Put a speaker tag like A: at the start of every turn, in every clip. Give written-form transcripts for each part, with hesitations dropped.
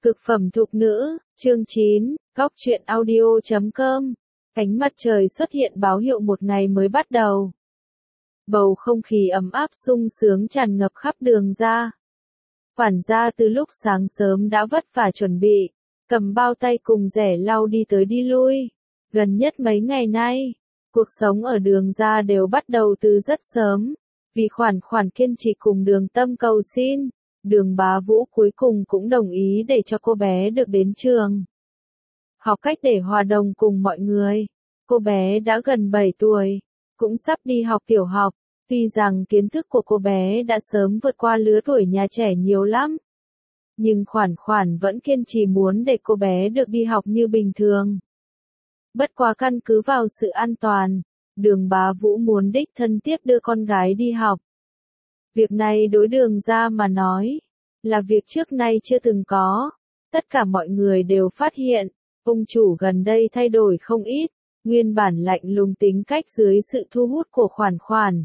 A: Cực phẩm thục nữ, chương 9, góc truyện audio.com. Ánh mặt trời xuất hiện báo hiệu một ngày mới bắt đầu. Bầu không khí ấm áp sung sướng tràn ngập khắp đường ra. Quản gia từ lúc sáng sớm đã vất vả chuẩn bị, cầm bao tay cùng rẻ lau đi tới đi lui. Gần nhất mấy ngày nay, cuộc sống ở đường ra đều bắt đầu từ rất sớm. Vì Khoản kiên trì cùng Đường Tâm cầu xin, Đường Bá Vũ cuối cùng cũng đồng ý để cho cô bé được đến trường. Học cách để hòa đồng cùng mọi người. Cô bé đã gần 7 tuổi, cũng sắp đi học tiểu học, tuy rằng kiến thức của cô bé đã sớm vượt qua lứa tuổi nhà trẻ nhiều lắm. Nhưng Khoản vẫn kiên trì muốn để cô bé được đi học như bình thường. Bất quá căn cứ vào sự an toàn, Đường Bá Vũ muốn đích thân tiếp đưa con gái đi học. Việc này đối Đường ra mà nói, là việc trước nay chưa từng có. Tất cả mọi người đều phát hiện, ông chủ gần đây thay đổi không ít, nguyên bản lạnh lùng tính cách dưới sự thu hút của Khoản.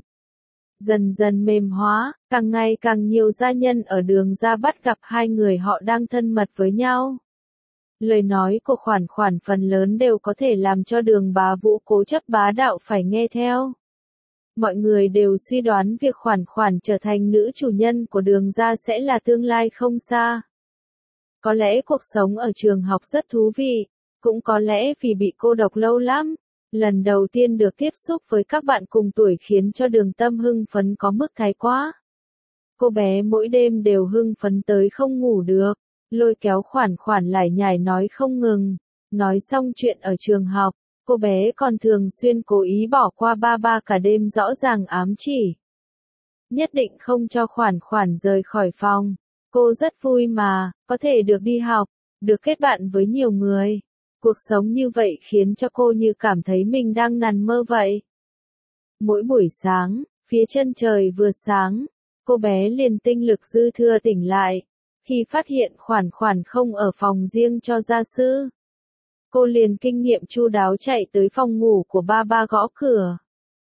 A: Dần dần mềm hóa, càng ngày càng nhiều gia nhân ở Đường ra bắt gặp hai người họ đang thân mật với nhau. Lời nói của Khoản phần lớn đều có thể làm cho Đường Bá Vũ cố chấp bá đạo phải nghe theo. Mọi người đều suy đoán việc Khoản trở thành nữ chủ nhân của Đường ra sẽ là tương lai không xa. Có lẽ cuộc sống ở trường học rất thú vị, cũng có lẽ vì bị cô độc lâu lắm. Lần đầu tiên được tiếp xúc với các bạn cùng tuổi khiến cho Đường Tâm hưng phấn có mức thái quá. Cô bé mỗi đêm đều hưng phấn tới không ngủ được, lôi kéo Khoản lải nhải nói không ngừng. Nói xong chuyện ở trường học, cô bé còn thường xuyên cố ý bỏ qua ba cả đêm rõ ràng ám chỉ. Nhất định không cho Khoản rời khỏi phòng. Cô rất vui mà, có thể được đi học, được kết bạn với nhiều người. Cuộc sống như vậy khiến cho cô như cảm thấy mình đang nằm mơ vậy. Mỗi buổi sáng, phía chân trời vừa sáng, cô bé liền tinh lực dư thừa tỉnh lại. Khi phát hiện Khoản không ở phòng riêng cho gia sư, cô liền kinh nghiệm chu đáo chạy tới phòng ngủ của ba gõ cửa.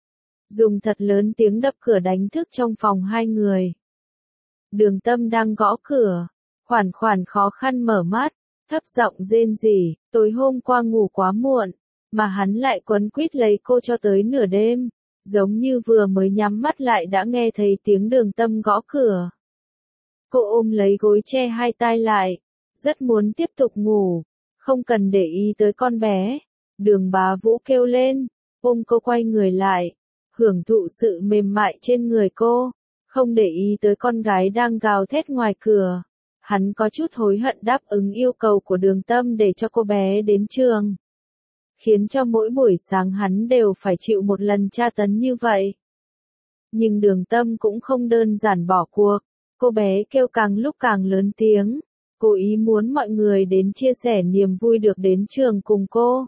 A: Dùng thật lớn tiếng đập cửa đánh thức trong phòng hai người. Đường Tâm đang gõ cửa, Khoản khó khăn mở mắt, thấp giọng rên rỉ, tối hôm qua ngủ quá muộn, mà hắn lại quấn quýt lấy cô cho tới nửa đêm, giống như vừa mới nhắm mắt lại đã nghe thấy tiếng Đường Tâm gõ cửa. Cô ôm lấy gối che hai tai lại, rất muốn tiếp tục ngủ, không cần để ý tới con bé. Đường Bá Vũ kêu lên, ôm cô quay người lại, hưởng thụ sự mềm mại trên người cô, không để ý tới con gái đang gào thét ngoài cửa. Hắn có chút hối hận đáp ứng yêu cầu của Đường Tâm để cho cô bé đến trường, khiến cho mỗi buổi sáng hắn đều phải chịu một lần tra tấn như vậy. Nhưng Đường Tâm cũng không đơn giản bỏ cuộc, cô bé kêu càng lúc càng lớn tiếng, cố ý muốn mọi người đến chia sẻ niềm vui được đến trường cùng cô.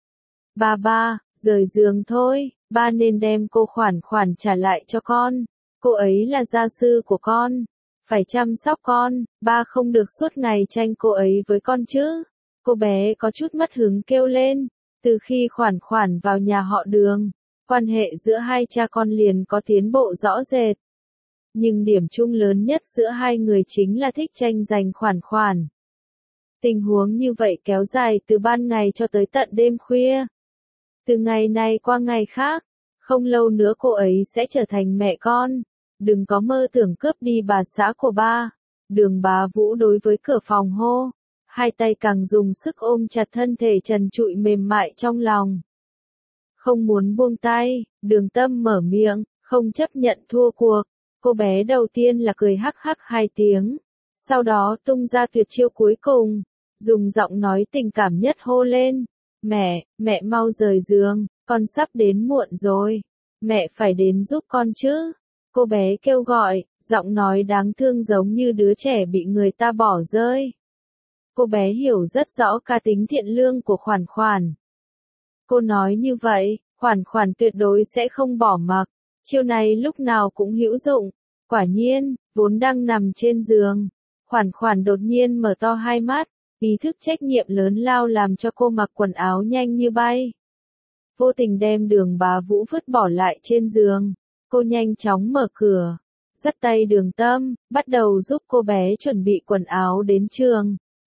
A: Ba, rời giường thôi, ba nên đem cô Khoản trả lại cho con, cô ấy là gia sư của con, phải chăm sóc con, ba không được suốt ngày tranh cô ấy với con chứ. Cô bé có chút mất hứng kêu lên, từ khi Khoản vào nhà họ Đường, quan hệ giữa hai cha con liền có tiến bộ rõ rệt. Nhưng điểm chung lớn nhất giữa hai người chính là thích tranh giành Khoản. Tình huống như vậy kéo dài từ ban ngày cho tới tận đêm khuya. Từ ngày này qua ngày khác, không lâu nữa cô ấy sẽ trở thành mẹ con. Đừng có mơ tưởng cướp đi bà xã của ba. Đường Bá Vũ đối với cửa phòng hô, hai tay càng dùng sức ôm chặt thân thể trần trụi mềm mại trong lòng. Không muốn buông tay, Đường Tâm mở miệng, không chấp nhận thua cuộc. Cô bé đầu tiên là cười hắc hắc hai tiếng, sau đó tung ra tuyệt chiêu cuối cùng, dùng giọng nói tình cảm nhất hô lên, mẹ mau rời giường, con sắp đến muộn rồi, mẹ phải đến giúp con chứ. Cô bé kêu gọi, giọng nói đáng thương giống như đứa trẻ bị người ta bỏ rơi. Cô bé hiểu rất rõ cá tính thiện lương của Khoản. Cô nói như vậy, Khoản tuyệt đối sẽ không bỏ mặc. Chiêu này lúc nào cũng hữu dụng. Quả nhiên, vốn đang nằm trên giường, Khoản đột nhiên mở to hai mắt, ý thức trách nhiệm lớn lao làm cho cô mặc quần áo nhanh như bay. Vô tình đem Đường Bá Vũ vứt bỏ lại trên giường, cô nhanh chóng mở cửa, dắt tay Đường Tâm, bắt đầu giúp cô bé chuẩn bị quần áo đến trường.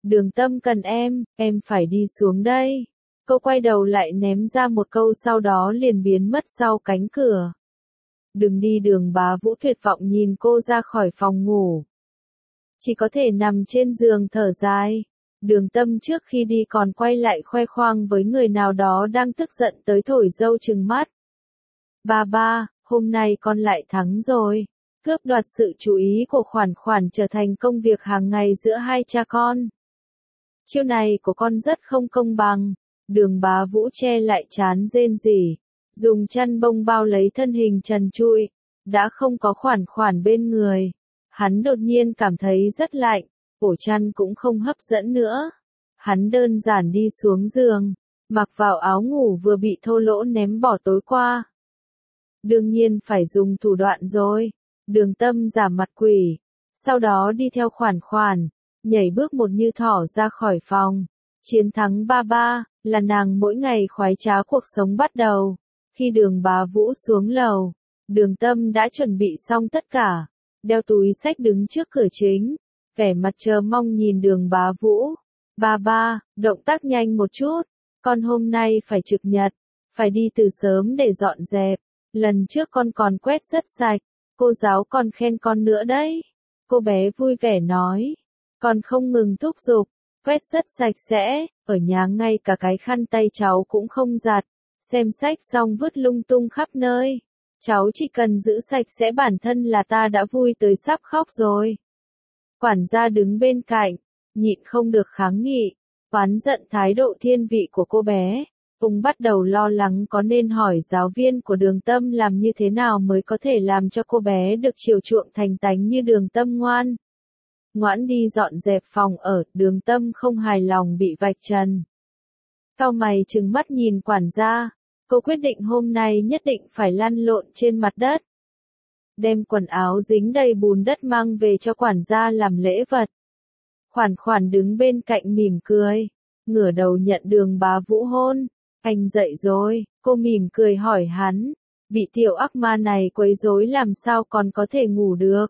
A: Đường Tâm cần em phải đi xuống đây. Cô quay đầu lại ném ra một câu sau đó liền biến mất sau cánh cửa. Đừng đi, Đường Bá Vũ tuyệt vọng nhìn cô ra khỏi phòng ngủ. Chỉ có thể nằm trên giường thở dài. Đường Tâm trước khi đi còn quay lại khoe khoang với người nào đó đang tức giận tới thổi dâu trừng mắt. Ba, hôm nay con lại thắng rồi. Cướp đoạt sự chú ý của Khoản Khoản trở thành công việc hàng ngày giữa hai cha con. Chiêu này của con rất không công bằng. Đường Bá Vũ che lại trán rên rỉ, dùng chăn bông bao lấy thân hình trần trụi, đã không có Khoản Khoản bên người. Hắn đột nhiên cảm thấy rất lạnh, ổ chăn cũng không hấp dẫn nữa. Hắn đơn giản đi xuống giường, mặc vào áo ngủ vừa bị Thô Lỗ ném bỏ tối qua. Đương nhiên phải dùng thủ đoạn rồi. Đường Tâm giả mặt quỷ, sau đó đi theo Khoản Khoản, nhảy bước một như thỏ ra khỏi phòng. Chiến thắng ba là nàng mỗi ngày khoái trá cuộc sống bắt đầu. Khi Đường Bá Vũ xuống lầu, Đường Tâm đã chuẩn bị xong tất cả, đeo túi xách đứng trước cửa chính, vẻ mặt chờ mong nhìn Đường Bá Vũ. Ba, động tác nhanh một chút, con hôm nay phải trực nhật, phải đi từ sớm để dọn dẹp. Lần trước con còn quét rất sạch, cô giáo còn khen con nữa đấy. Cô bé vui vẻ nói, con không ngừng thúc giục, quét rất sạch sẽ, ở nhà ngay cả cái khăn tay cháu cũng không giặt, xem sách xong vứt lung tung khắp nơi. Cháu chỉ cần giữ sạch sẽ bản thân là ta đã vui tới sắp khóc rồi. Quản gia đứng bên cạnh, nhịn không được kháng nghị, oán giận thái độ thiên vị của cô bé. Ông bắt đầu lo lắng có nên hỏi giáo viên của Đường Tâm làm như thế nào mới có thể làm cho cô bé được chiều chuộng thành tánh như Đường Tâm ngoan. Ngoãn đi dọn dẹp phòng ở, Đường Tâm không hài lòng bị vạch trần. Cau mày trừng mắt nhìn quản gia, cô quyết định hôm nay nhất định phải lăn lộn trên mặt đất. Đem quần áo dính đầy bùn đất mang về cho quản gia làm lễ vật. Khoản Khoản đứng bên cạnh mỉm cười, ngửa đầu nhận Đường Bá Vũ hôn. Anh dậy rồi, cô mỉm cười hỏi hắn, bị tiểu ác ma này quấy rối làm sao còn có thể ngủ được.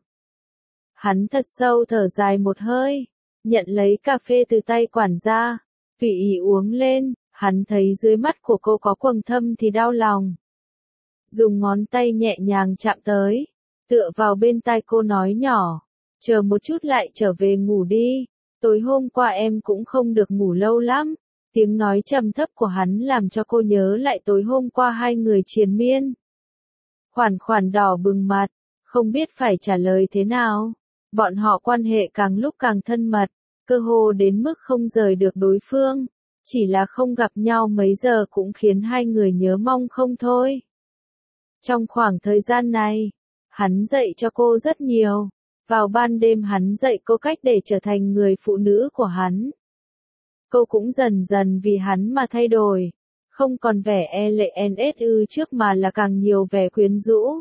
A: Hắn thật sâu thở dài một hơi, nhận lấy cà phê từ tay quản gia, tùy ý uống lên, hắn thấy dưới mắt của cô có quầng thâm thì đau lòng. Dùng ngón tay nhẹ nhàng chạm tới, tựa vào bên tai cô nói nhỏ, chờ một chút lại trở về ngủ đi, tối hôm qua em cũng không được ngủ lâu lắm. Tiếng nói trầm thấp của hắn làm cho cô nhớ lại tối hôm qua hai người triền miên. Khoản Khoản đỏ bừng mặt, không biết phải trả lời thế nào. Bọn họ quan hệ càng lúc càng thân mật, cơ hồ đến mức không rời được đối phương. Chỉ là không gặp nhau mấy giờ cũng khiến hai người nhớ mong không thôi. Trong khoảng thời gian này, hắn dạy cho cô rất nhiều. Vào ban đêm hắn dạy cô cách để trở thành người phụ nữ của hắn. Cô cũng dần dần vì hắn mà thay đổi, không còn vẻ e lệ NSU trước mà là càng nhiều vẻ quyến rũ.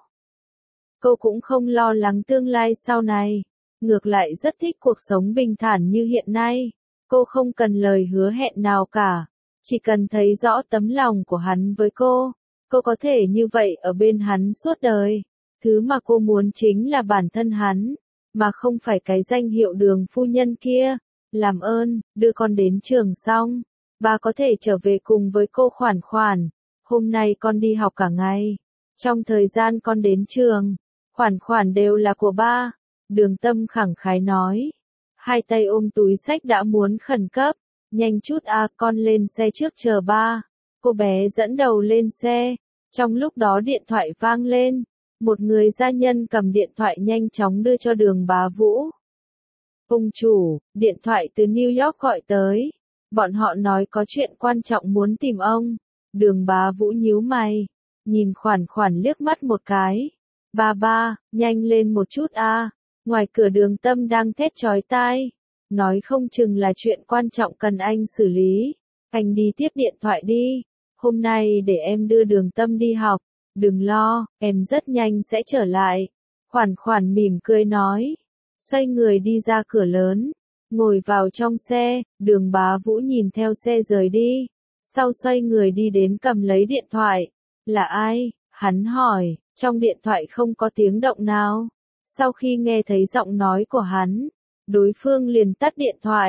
A: Cô cũng không lo lắng tương lai sau này, ngược lại rất thích cuộc sống bình thản như hiện nay. Cô không cần lời hứa hẹn nào cả, chỉ cần thấy rõ tấm lòng của hắn với cô có thể như vậy ở bên hắn suốt đời. Thứ mà cô muốn chính là bản thân hắn, mà không phải cái danh hiệu Đường phu nhân kia. Làm ơn, đưa con đến trường xong, ba có thể trở về cùng với cô Khoản Khoản. Hôm nay con đi học cả ngày. Trong thời gian con đến trường, Khoản Khoản đều là của ba. Đường Tâm khẳng khái nói. Hai tay ôm túi xách đã muốn khẩn cấp. Nhanh chút con lên xe trước chờ ba. Cô bé dẫn đầu lên xe. Trong lúc đó điện thoại vang lên. Một người gia nhân cầm điện thoại nhanh chóng đưa cho Đường Bá Vũ. Ông chủ, điện thoại từ New York gọi tới. Bọn họ nói có chuyện quan trọng muốn tìm ông. Đường Bá Vũ nhíu mày, nhìn Khoản Khoản liếc mắt một cái. Ba, nhanh lên một chút ngoài cửa Đường Tâm đang thét chói tai. Nói không chừng là chuyện quan trọng cần anh xử lý. Anh đi tiếp điện thoại đi. Hôm nay để em đưa Đường Tâm đi học. Đừng lo, em rất nhanh sẽ trở lại. Khoản Khoản mỉm cười nói. Xoay người đi ra cửa lớn, ngồi vào trong xe, Đường Bá Vũ nhìn theo xe rời đi, sau xoay người đi đến cầm lấy điện thoại. Là ai? Hắn hỏi, trong điện thoại không có tiếng động nào. Sau khi nghe thấy giọng nói của hắn, đối phương liền tắt điện thoại.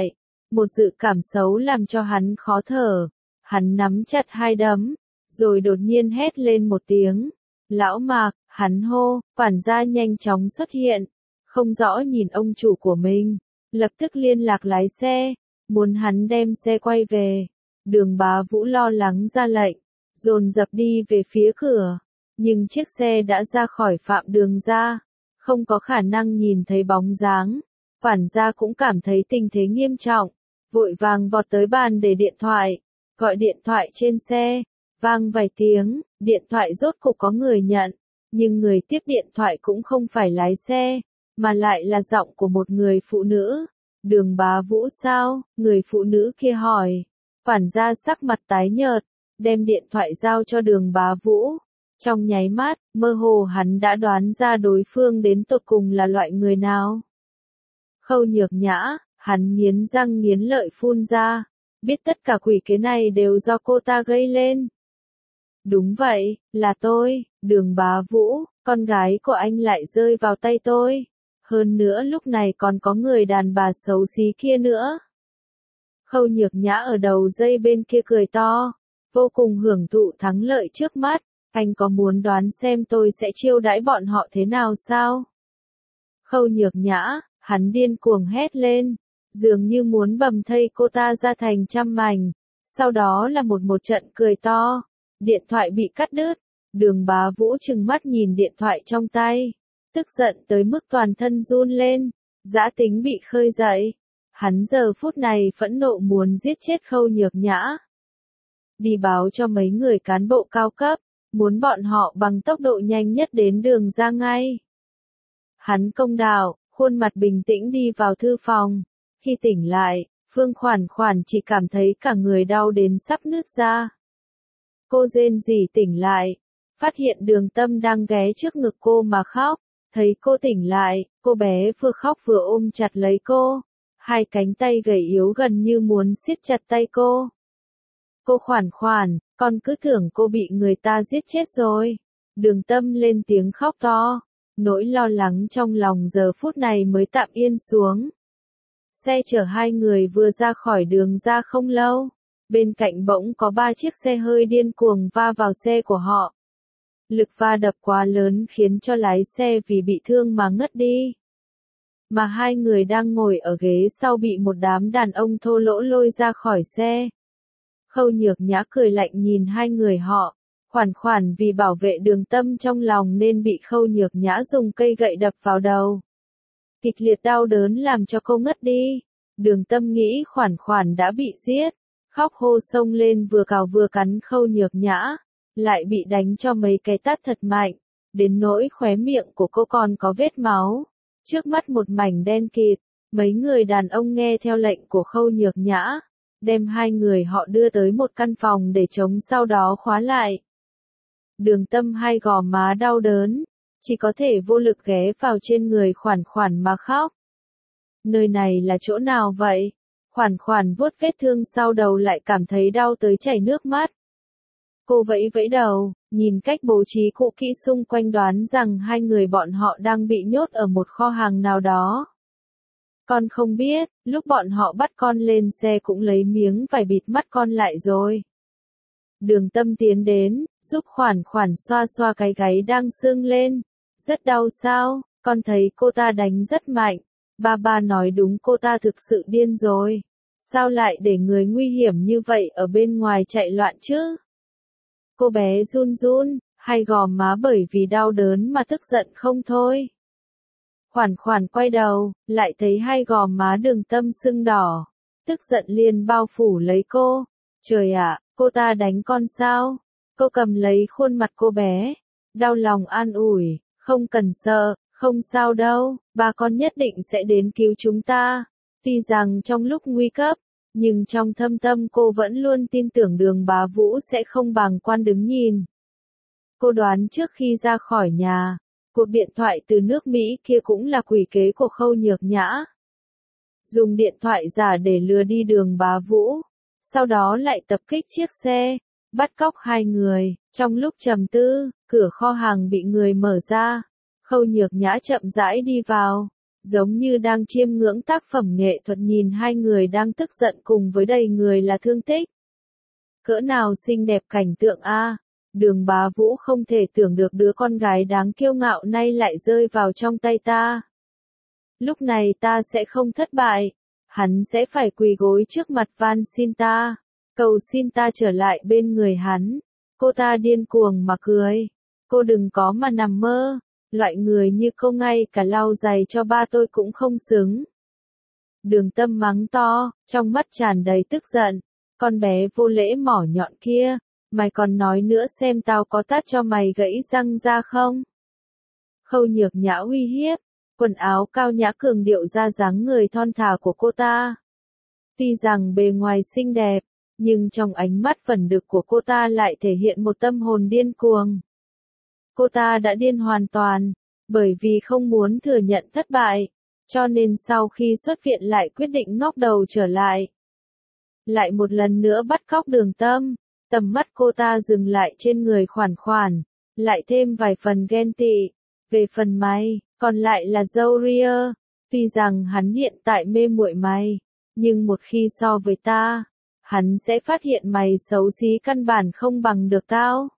A: Một dự cảm xấu làm cho hắn khó thở. Hắn nắm chặt hai đấm, rồi đột nhiên hét lên một tiếng. Lão Mạc, hắn hô, quản gia nhanh chóng xuất hiện. Không rõ nhìn ông chủ của mình, lập tức liên lạc lái xe, muốn hắn đem xe quay về. Đường Bá Vũ lo lắng ra lệnh, dồn dập đi về phía cửa, nhưng chiếc xe đã ra khỏi phạm đường ra, không có khả năng nhìn thấy bóng dáng. Quản gia cũng cảm thấy tình thế nghiêm trọng, vội vàng vọt tới bàn để điện thoại, gọi điện thoại trên xe, vang vài tiếng, điện thoại rốt cục có người nhận, nhưng người tiếp điện thoại cũng không phải lái xe, mà lại là giọng của một người phụ nữ. Đường Bá Vũ sao? Người phụ nữ kia hỏi. Quản gia sắc mặt tái nhợt, đem điện thoại giao cho Đường Bá Vũ. Trong nháy mắt, mơ hồ hắn đã đoán ra đối phương đến tột cùng là loại người nào. Khâu Nhược Nhã, hắn nghiến răng nghiến lợi phun ra, biết tất cả quỷ kế này đều do cô ta gây lên. Đúng vậy, là tôi, Đường Bá Vũ, con gái của anh lại rơi vào tay tôi. Hơn nữa lúc này còn có người đàn bà xấu xí kia nữa. Khâu Nhược Nhã ở đầu dây bên kia cười to, vô cùng hưởng thụ thắng lợi trước mắt. Anh có muốn đoán xem tôi sẽ chiêu đãi bọn họ thế nào sao? Khâu Nhược Nhã, hắn điên cuồng hét lên, dường như muốn bầm thây cô ta ra thành trăm mảnh. Sau đó là một trận cười to. Điện thoại bị cắt đứt. Đường Bá Vũ trừng mắt nhìn điện thoại trong tay, tức giận tới mức toàn thân run lên, dã tính bị khơi dậy. Hắn giờ phút này phẫn nộ muốn giết chết Khâu Nhược Nhã. Đi báo cho mấy người cán bộ cao cấp, muốn bọn họ bằng tốc độ nhanh nhất đến đường ra ngay. Hắn công đạo, khuôn mặt bình tĩnh đi vào thư phòng. Khi tỉnh lại, Phương Khoản Khoản chỉ cảm thấy cả người đau đến sắp nứt ra. Cô rên rỉ tỉnh lại, phát hiện Đường Tâm đang ghé trước ngực cô mà khóc. Thấy cô tỉnh lại, cô bé vừa khóc vừa ôm chặt lấy cô. Hai cánh tay gầy yếu gần như muốn siết chặt tay cô. Cô Khoản Khoản, con cứ tưởng cô bị người ta giết chết rồi. Đường Tâm lên tiếng khóc to. Nỗi lo lắng trong lòng giờ phút này mới tạm yên xuống. Xe chở hai người vừa ra khỏi đường ra không lâu. Bên cạnh bỗng có 3 chiếc xe hơi điên cuồng va vào xe của họ. Lực va đập quá lớn khiến cho lái xe vì bị thương mà ngất đi. Mà hai người đang ngồi ở ghế sau bị một đám đàn ông thô lỗ lôi ra khỏi xe. Khâu Nhược Nhã cười lạnh nhìn hai người họ. Khoản Khoản vì bảo vệ Đường Tâm trong lòng nên bị Khâu Nhược Nhã dùng cây gậy đập vào đầu. Kịch liệt đau đớn làm cho cô ngất đi. Đường Tâm nghĩ Khoản Khoản đã bị giết. Khóc hô xông lên vừa cào vừa cắn Khâu Nhược Nhã. Lại bị đánh cho mấy cái tát thật mạnh. Đến nỗi khóe miệng của cô còn có vết máu. Trước mắt một mảnh đen kịt. Mấy người đàn ông nghe theo lệnh của Khâu Nhược Nhã. Đem hai người họ đưa tới một căn phòng để chống sau đó khóa lại. Đường Tâm hai gò má đau đớn, chỉ có thể vô lực ghé vào trên người Khoản Khoản mà khóc. Nơi này là chỗ nào vậy? Khoản Khoản vuốt vết thương sau đầu lại cảm thấy đau tới chảy nước mắt. Cô vẫy vẫy đầu, nhìn cách bố trí cũ kỹ xung quanh đoán rằng hai người bọn họ đang bị nhốt ở một kho hàng nào đó. Con không biết, lúc bọn họ bắt con lên xe cũng lấy miếng vải bịt mắt con lại rồi. Đường Tâm tiến đến, giúp Khoản Khoản xoa xoa cái gáy đang sưng lên. Rất đau sao? Con thấy cô ta đánh rất mạnh. Ba nói đúng, cô ta thực sự điên rồi. Sao lại để người nguy hiểm như vậy ở bên ngoài chạy loạn chứ? Cô bé run run, hai gò má bởi vì đau đớn mà tức giận không thôi. Khoản Khoản quay đầu, lại thấy hai gò má Đường Tâm sưng đỏ. Tức giận liền bao phủ lấy cô. Trời ạ, cô ta đánh con sao? Cô cầm lấy khuôn mặt cô bé. Đau lòng an ủi, không cần sợ, không sao đâu, ba con nhất định sẽ đến cứu chúng ta. Tuy rằng trong lúc nguy cấp, nhưng trong thâm tâm cô vẫn luôn tin tưởng Đường Bá Vũ sẽ không bàng quan đứng nhìn. Cô đoán trước khi ra khỏi nhà, cuộc điện thoại từ nước Mỹ kia cũng là quỷ kế của Khâu Nhược Nhã. Dùng điện thoại giả để lừa đi Đường Bá Vũ, sau đó lại tập kích chiếc xe, bắt cóc hai người. Trong lúc trầm tư, cửa kho hàng bị người mở ra. Khâu Nhược Nhã chậm rãi đi vào, giống như đang chiêm ngưỡng tác phẩm nghệ thuật nhìn hai người đang tức giận cùng với đầy người là thương tích. Cỡ nào xinh đẹp cảnh tượng a! Đường Bá Vũ không thể tưởng được đứa con gái đáng kiêu ngạo nay lại rơi vào trong tay ta. Lúc này ta sẽ không thất bại, hắn sẽ phải quỳ gối trước mặt van xin ta, cầu xin ta trở lại bên người hắn. Cô ta điên cuồng mà cười. Cô đừng có mà nằm mơ, loại người như cô ngay cả lau giày cho ba tôi cũng không xứng. Đường Tâm mắng to, trong mắt tràn đầy tức giận. Con bé vô lễ mỏ nhọn kia, mày còn nói nữa xem tao có tát cho mày gãy răng ra không? Khâu Nhược Nhã uy hiếp, quần áo cao nhã cường điệu ra dáng người thon thả của cô ta. Tuy rằng bề ngoài xinh đẹp, nhưng trong ánh mắt vẩn đục của cô ta lại thể hiện một tâm hồn điên cuồng. Cô ta đã điên hoàn toàn, bởi vì không muốn thừa nhận thất bại, cho nên sau khi xuất viện lại quyết định ngóc đầu trở lại. Lại một lần nữa bắt cóc Đường Tâm, tầm mắt cô ta dừng lại trên người Khoản Khoản, lại thêm vài phần ghen tị. Về phần mày, còn lại là dâu ria, tuy rằng hắn hiện tại mê muội mày, nhưng một khi so với ta, hắn sẽ phát hiện mày xấu xí căn bản không bằng được tao.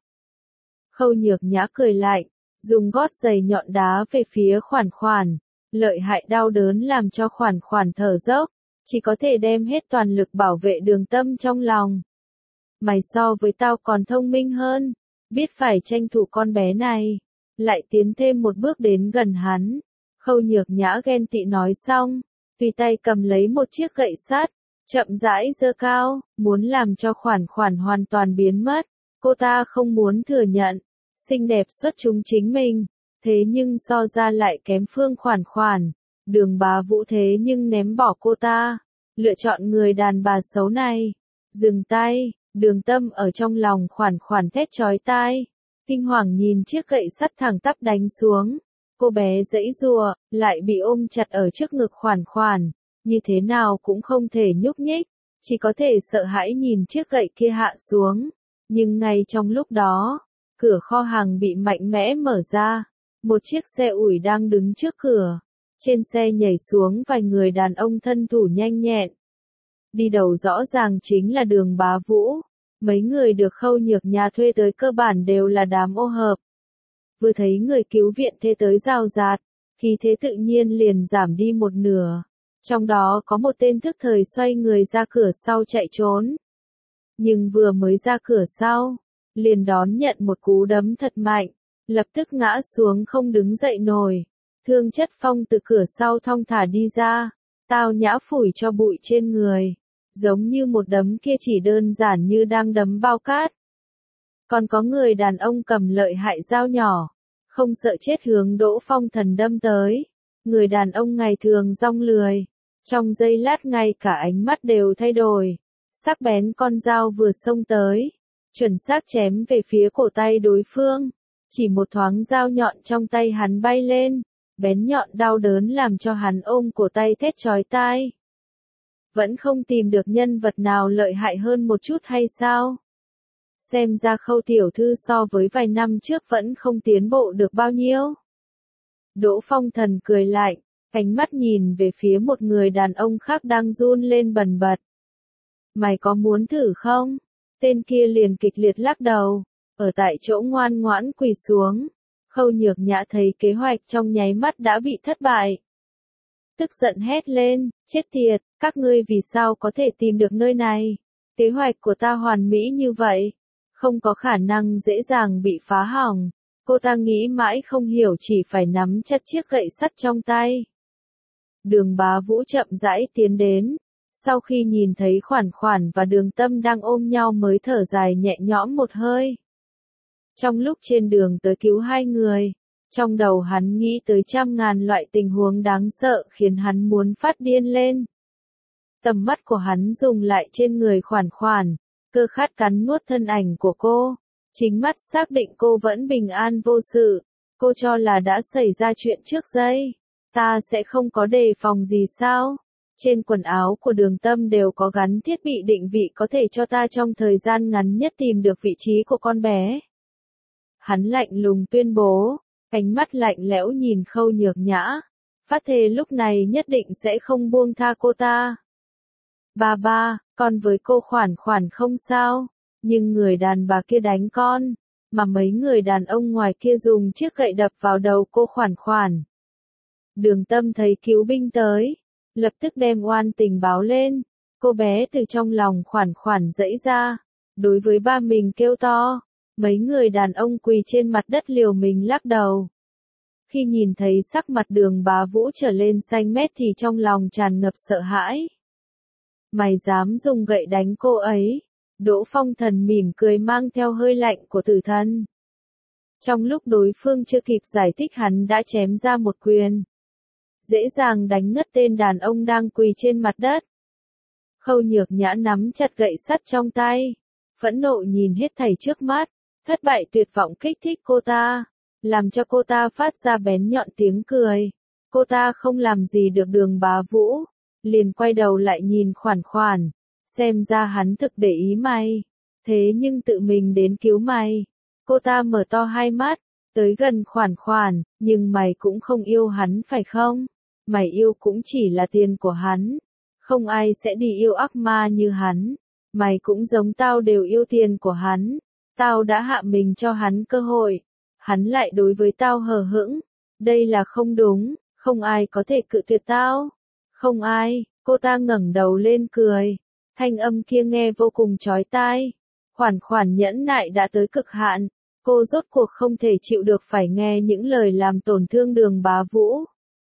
A: Khâu Nhược Nhã cười lạnh, dùng gót giày nhọn đá về phía Khoản Khoản, lợi hại đau đớn làm cho Khoản Khoản thở dốc, chỉ có thể đem hết toàn lực bảo vệ Đường Tâm trong lòng. Mày so với tao còn thông minh hơn, biết phải tranh thủ con bé này, lại tiến thêm một bước đến gần hắn. Khâu Nhược Nhã ghen tị nói xong, tùy tay cầm lấy một chiếc gậy sắt, chậm rãi giơ cao, muốn làm cho Khoản Khoản hoàn toàn biến mất. Cô ta không muốn thừa nhận, xinh đẹp xuất chúng chính mình, thế nhưng so ra lại kém Phương Khoản Khoản. Đường Bá Vũ thế nhưng ném bỏ cô ta, lựa chọn người đàn bà xấu này. Dừng tay, Đường Tâm ở trong lòng Khoản Khoản thét chói tai, kinh hoàng nhìn chiếc gậy sắt thẳng tắp đánh xuống. Cô bé giãy giụa, lại bị ôm chặt ở trước ngực Khoản Khoản, như thế nào cũng không thể nhúc nhích, chỉ có thể sợ hãi nhìn chiếc gậy kia hạ xuống. Nhưng ngay trong lúc đó, cửa kho hàng bị mạnh mẽ mở ra, một chiếc xe ủi đang đứng trước cửa. Trên xe nhảy xuống vài người đàn ông thân thủ nhanh nhẹn. Đi đầu rõ ràng chính là Đường Bá Vũ. Mấy người được Khâu Nhược Nhã thuê tới cơ bản đều là đám ô hợp. Vừa thấy người cứu viện thế tới rào rạt, khí thế tự nhiên liền giảm đi một nửa. Trong đó có một tên thức thời xoay người ra cửa sau chạy trốn. Nhưng vừa mới ra cửa sau, liền đón nhận một cú đấm thật mạnh, lập tức ngã xuống không đứng dậy nổi. Thương Chất Phong từ cửa sau thong thả đi ra, tao nhã phủi cho bụi trên người, giống như một đấm kia chỉ đơn giản như đang đấm bao cát. Còn có người đàn ông cầm lợi hại dao nhỏ, không sợ chết hướng Đỗ Phong Thần đâm tới. Người đàn ông ngày thường rong lười, trong giây lát ngay cả ánh mắt đều thay đổi, sắc bén con dao vừa xông tới, chuẩn xác chém về phía cổ tay đối phương. Chỉ một thoáng dao nhọn trong tay hắn bay lên, bén nhọn đau đớn làm cho hắn ôm cổ tay thét chói tai. Vẫn không tìm được nhân vật nào lợi hại hơn một chút hay sao? Xem ra Khâu tiểu thư so với vài năm trước vẫn không tiến bộ được bao nhiêu. Đỗ Phong Thần cười lạnh, ánh mắt nhìn về phía một người đàn ông khác đang run lên bần bật. Mày có muốn thử không? Tên kia liền kịch liệt lắc đầu, ở tại chỗ ngoan ngoãn quỳ xuống. Khâu Nhược Nhã thấy kế hoạch trong nháy mắt đã bị thất bại. Tức giận hét lên, chết tiệt, các ngươi vì sao có thể tìm được nơi này? Kế hoạch của ta hoàn mỹ như vậy, không có khả năng dễ dàng bị phá hỏng. Cô ta nghĩ mãi không hiểu chỉ phải nắm chặt chiếc gậy sắt trong tay. Đường Bá Vũ chậm rãi tiến đến, sau khi nhìn thấy Khoản Khoản và Đường Tâm đang ôm nhau mới thở dài nhẹ nhõm một hơi. Trong lúc trên đường tới cứu hai người, trong đầu hắn nghĩ tới trăm ngàn loại tình huống đáng sợ khiến hắn muốn phát điên lên. Tầm mắt của hắn dùng lại trên người Khoản Khoản, cơ khát cắn nuốt thân ảnh của cô. Chính mắt xác định cô vẫn bình an vô sự, cô cho là đã xảy ra chuyện trước giây. Ta sẽ không có đề phòng gì sao? Trên quần áo của Đường Tâm đều có gắn thiết bị định vị có thể cho ta trong thời gian ngắn nhất tìm được vị trí của con bé. Hắn lạnh lùng tuyên bố, ánh mắt lạnh lẽo nhìn Khâu Nhược Nhã. phát thề lúc này nhất định sẽ không buông tha cô ta. Ba, con với cô Khoản Khoản không sao, nhưng người đàn bà kia đánh con, mà mấy người đàn ông ngoài kia dùng chiếc gậy đập vào đầu cô Khoản Khoản. Đường Tâm thấy cứu binh tới, lập tức đem oan tình báo lên, cô bé từ trong lòng Khoản Khoản giãy ra, đối với ba mình kêu to, mấy người đàn ông quỳ trên mặt đất liều mình lắc đầu. Khi nhìn thấy sắc mặt Đường Bá Vũ trở lên xanh mét thì trong lòng tràn ngập sợ hãi. Mày dám dùng gậy đánh cô ấy? Đỗ Phong Thần mỉm cười mang theo hơi lạnh của tử thần. Trong lúc đối phương chưa kịp giải thích hắn đã chém ra một quyền. Dễ dàng đánh ngất tên đàn ông đang quỳ trên mặt đất. Khâu Nhược Nhã nắm chặt gậy sắt trong tay, phẫn nộ nhìn hết thảy trước mắt, thất bại tuyệt vọng kích thích cô ta, làm cho cô ta phát ra bén nhọn tiếng cười. Cô ta không làm gì được Đường Bá Vũ, liền quay đầu lại nhìn Khoản Khoản, xem ra hắn thực để ý mày, thế nhưng tự mình đến cứu mày. Cô ta mở to hai mắt, tới gần Khoản Khoản, nhưng mày cũng không yêu hắn phải không? Mày yêu cũng chỉ là tiền của hắn, không ai sẽ đi yêu ác ma như hắn. Mày cũng giống tao đều yêu tiền của hắn, tao đã hạ mình cho hắn cơ hội, hắn lại đối với tao hờ hững, đây là không đúng, không ai có thể cự tuyệt tao. Không ai, cô ta ngẩng đầu lên cười, thanh âm kia nghe vô cùng chói tai. Khoản Khoản nhẫn nại đã tới cực hạn, cô rốt cuộc không thể chịu được phải nghe những lời làm tổn thương Đường Bá Vũ.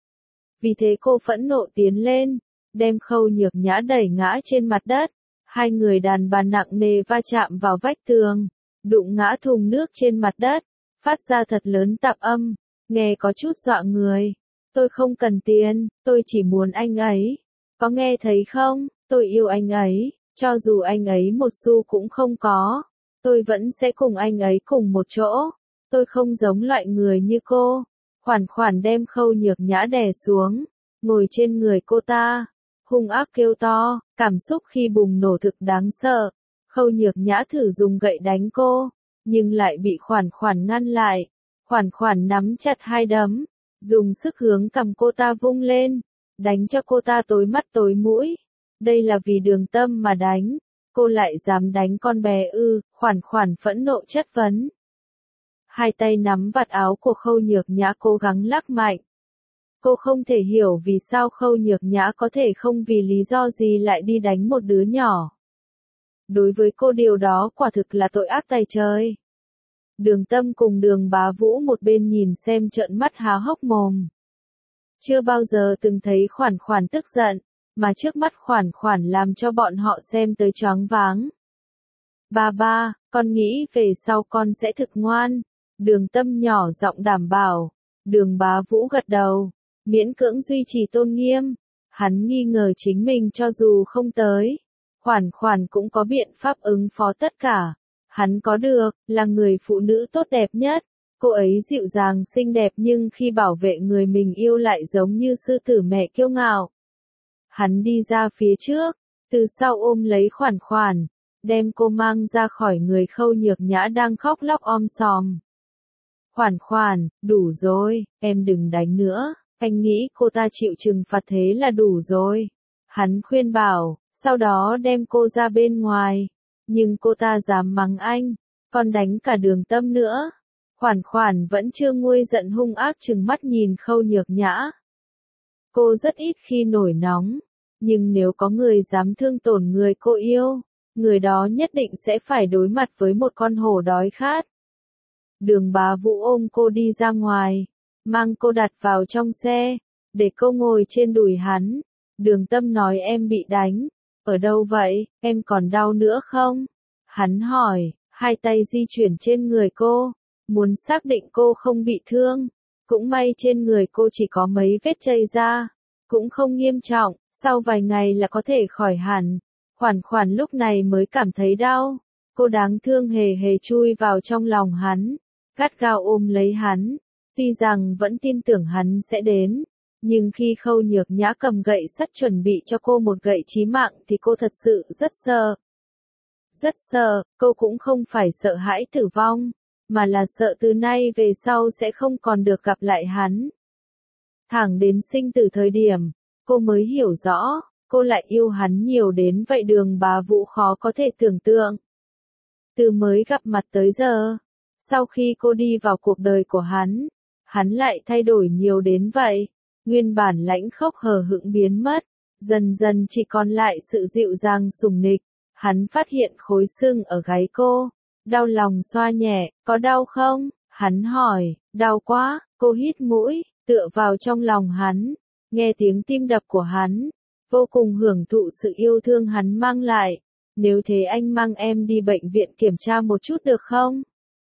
A: Vì thế cô phẫn nộ tiến lên, đem Khâu Nhược Nhã đẩy ngã trên mặt đất. Hai người đàn bà nặng nề va chạm vào vách tường, đụng ngã thùng nước trên mặt đất, phát ra thật lớn tạp âm, nghe có chút dọa người. Tôi không cần tiền, tôi chỉ muốn anh ấy. Có nghe thấy không? Tôi yêu anh ấy, cho dù anh ấy một xu cũng không có, tôi vẫn sẽ cùng anh ấy cùng một chỗ. Tôi không giống loại người như cô. Khoản Khoản đem Khâu Nhược Nhã đè xuống, ngồi trên người cô ta, hung ác kêu to, cảm xúc khi bùng nổ thực đáng sợ. Khâu Nhược Nhã thử dùng gậy đánh cô, nhưng lại bị Khoản Khoản ngăn lại. Khoản Khoản nắm chặt hai đấm, dùng sức hướng cầm cô ta vung lên, đánh cho cô ta tối mắt tối mũi. Đây là vì Đường Tâm mà đánh, cô lại dám đánh con bé ư? Khoản Khoản phẫn nộ chất vấn. Hai tay nắm vạt áo của Khâu Nhược Nhã cố gắng lắc mạnh. Cô không thể hiểu vì sao Khâu Nhược Nhã có thể không vì lý do gì lại đi đánh một đứa nhỏ. Đối với cô điều đó quả thực là tội ác tày trời. Đường Tâm cùng Đường Bá Vũ một bên nhìn xem trợn mắt há hốc mồm. Chưa bao giờ từng thấy Khoản Khoản tức giận, mà trước mắt Khoản Khoản làm cho bọn họ xem tới choáng váng. Ba, con nghĩ về sau con sẽ thực ngoan. Đường Tâm nhỏ giọng đảm bảo. Đường Bá Vũ gật đầu, miễn cưỡng duy trì tôn nghiêm. Hắn nghi ngờ chính mình cho dù không tới, Khoản Khoản cũng có biện pháp ứng phó tất cả. Hắn có được, là người phụ nữ tốt đẹp nhất. Cô ấy dịu dàng xinh đẹp nhưng khi bảo vệ người mình yêu lại giống như sư tử mẹ kiêu ngạo. Hắn đi ra phía trước, từ sau ôm lấy Khoản Khoản, đem cô mang ra khỏi người Khâu Nhược Nhã đang khóc lóc om sòm. Khoản Khoản, đủ rồi, em đừng đánh nữa, anh nghĩ cô ta chịu trừng phạt thế là đủ rồi. Hắn khuyên bảo, sau đó đem cô ra bên ngoài. Nhưng cô ta dám mắng anh, còn đánh cả Đường Tâm nữa. Khoản Khoản vẫn chưa nguôi giận hung ác trừng mắt nhìn Khâu Nhược Nhã. Cô rất ít khi nổi nóng, nhưng nếu có người dám thương tổn người cô yêu, người đó nhất định sẽ phải đối mặt với một con hổ đói khát. Đường Bá Vũ ôm cô đi ra ngoài, mang cô đặt vào trong xe, để cô ngồi trên đùi hắn. Đường Tâm nói em bị đánh, ở đâu vậy, em còn đau nữa không? Hắn hỏi, hai tay di chuyển trên người cô, muốn xác định cô không bị thương. Cũng may trên người cô chỉ có mấy vết chây ra, cũng không nghiêm trọng, sau vài ngày là có thể khỏi hẳn. Khoản Khoản lúc này mới cảm thấy đau, cô đáng thương hề hề chui vào trong lòng hắn, gắt gao ôm lấy hắn, tuy rằng vẫn tin tưởng hắn sẽ đến. Nhưng khi Khâu Nhược Nhã cầm gậy sắt chuẩn bị cho cô một gậy chí mạng thì cô thật sự rất sợ. Rất sợ, cô cũng không phải sợ hãi tử vong, mà là sợ từ nay về sau sẽ không còn được gặp lại hắn. Thẳng đến sinh tử thời điểm, cô mới hiểu rõ, cô lại yêu hắn nhiều đến vậy. Đường Bá Vũ khó có thể tưởng tượng. Từ mới gặp mặt tới giờ, sau khi cô đi vào cuộc đời của hắn lại thay đổi nhiều đến vậy. Nguyên bản lãnh khốc hờ hững biến mất, dần dần chỉ còn lại sự dịu dàng sủng nịch. Hắn phát hiện khối sưng ở gáy cô, đau lòng xoa nhẹ, có đau không? Hắn hỏi, đau quá, cô hít mũi, tựa vào trong lòng hắn, nghe tiếng tim đập của hắn, vô cùng hưởng thụ sự yêu thương hắn mang lại. Nếu thế anh mang em đi bệnh viện kiểm tra một chút được không?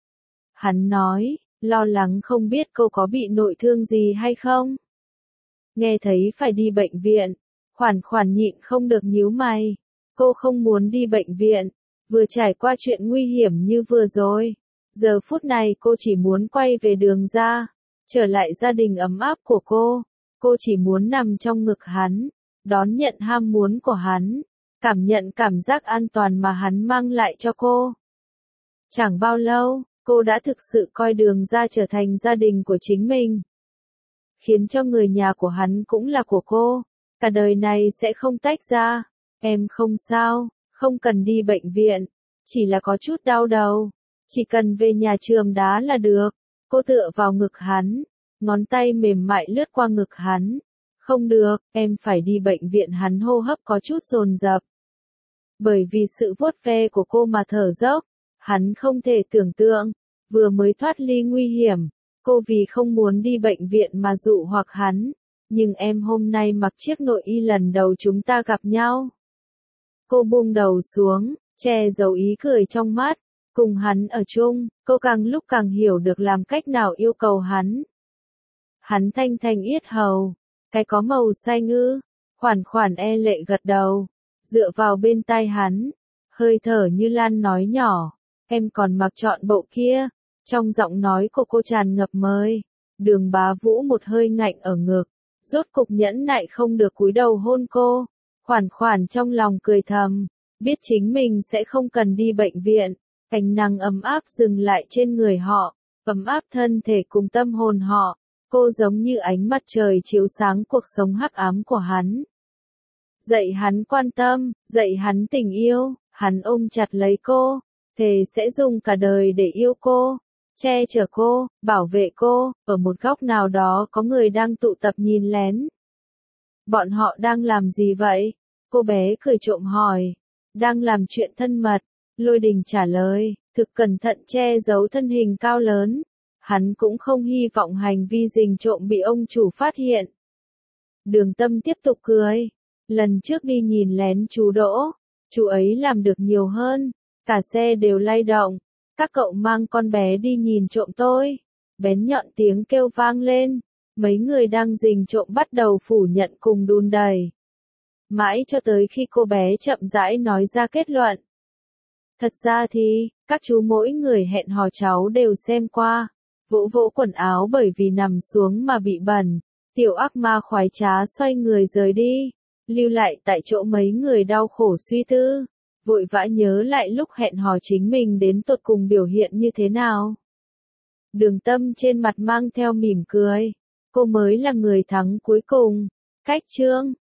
A: Hắn nói, lo lắng không biết cô có bị nội thương gì hay không? Nghe thấy phải đi bệnh viện, Khoản Khoản nhịn không được nhíu mày. Cô không muốn đi bệnh viện, vừa trải qua chuyện nguy hiểm như vừa rồi. Giờ phút này cô chỉ muốn quay về Đường ra, trở lại gia đình ấm áp của cô. Cô chỉ muốn nằm trong ngực hắn, đón nhận ham muốn của hắn, cảm nhận cảm giác an toàn mà hắn mang lại cho cô. Chẳng bao lâu, cô đã thực sự coi Đường ra trở thành gia đình của chính mình. Khiến cho người nhà của hắn cũng là của cô, cả đời này sẽ không tách ra. Em không sao, không cần đi bệnh viện, chỉ là có chút đau đầu, chỉ cần về nhà chườm đá là được. Cô tựa vào ngực hắn, ngón tay mềm mại lướt qua ngực hắn. Không được, em phải đi bệnh viện. Hắn hô hấp có chút dồn dập. Bởi vì sự vuốt ve của cô mà thở dốc, hắn không thể tưởng tượng, vừa mới thoát ly nguy hiểm, cô vì không muốn đi bệnh viện mà dụ hoặc hắn. Nhưng em hôm nay mặc chiếc nội y lần đầu chúng ta gặp nhau. Cô buông đầu xuống, che giấu ý cười trong mắt. Cùng hắn ở chung, cô càng lúc càng hiểu được làm cách nào yêu cầu hắn. Hắn thanh thanh yết hầu, cái có màu xanh ư? Khoản Khoản e lệ gật đầu, dựa vào bên tai hắn, hơi thở như lan nói nhỏ, em còn mặc trọn bộ kia. Trong giọng nói của cô tràn ngập mời. Đường Bá Vũ một hơi ngạnh ở ngực, rốt cục nhẫn nại không được cúi đầu hôn cô. Khoản Khoản trong lòng cười thầm, biết chính mình sẽ không cần đi bệnh viện. Ánh nắng ấm áp dừng lại trên người họ, ấm áp thân thể cùng tâm hồn họ. Cô giống như ánh mặt trời chiếu sáng cuộc sống hắc ám của hắn. Dạy hắn quan tâm, dạy hắn tình yêu, hắn ôm chặt lấy cô, thề sẽ dùng cả đời để yêu cô, che chở cô, bảo vệ cô. Ở một góc nào đó có người đang tụ tập nhìn lén. Bọn họ đang làm gì vậy? Cô bé cười trộm hỏi. Đang làm chuyện thân mật. Lôi Đình trả lời, thực cẩn thận che giấu thân hình cao lớn. Hắn cũng không hy vọng hành vi rình trộm bị ông chủ phát hiện. Đường Tâm tiếp tục cười. Lần trước đi nhìn lén chú Đỗ, chú ấy làm được nhiều hơn. Cả xe đều lay động. Các cậu mang con bé đi nhìn trộm tôi. Bén nhọn tiếng kêu vang lên. Mấy người đang rình trộm bắt đầu phủ nhận cùng đùn đẩy. Mãi cho tới khi cô bé chậm rãi nói ra kết luận. Thật ra thì, các chú mỗi người hẹn hò cháu đều xem qua. Vỗ vỗ quần áo bởi vì nằm xuống mà bị bẩn. Tiểu ác ma khoái trá xoay người rời đi. Lưu lại tại chỗ mấy người đau khổ suy tư. Vội vã nhớ lại lúc hẹn hò chính mình đến tột cùng biểu hiện như thế nào. Đường Tâm trên mặt mang theo mỉm cười. Cô mới là người thắng cuối cùng. Cách chương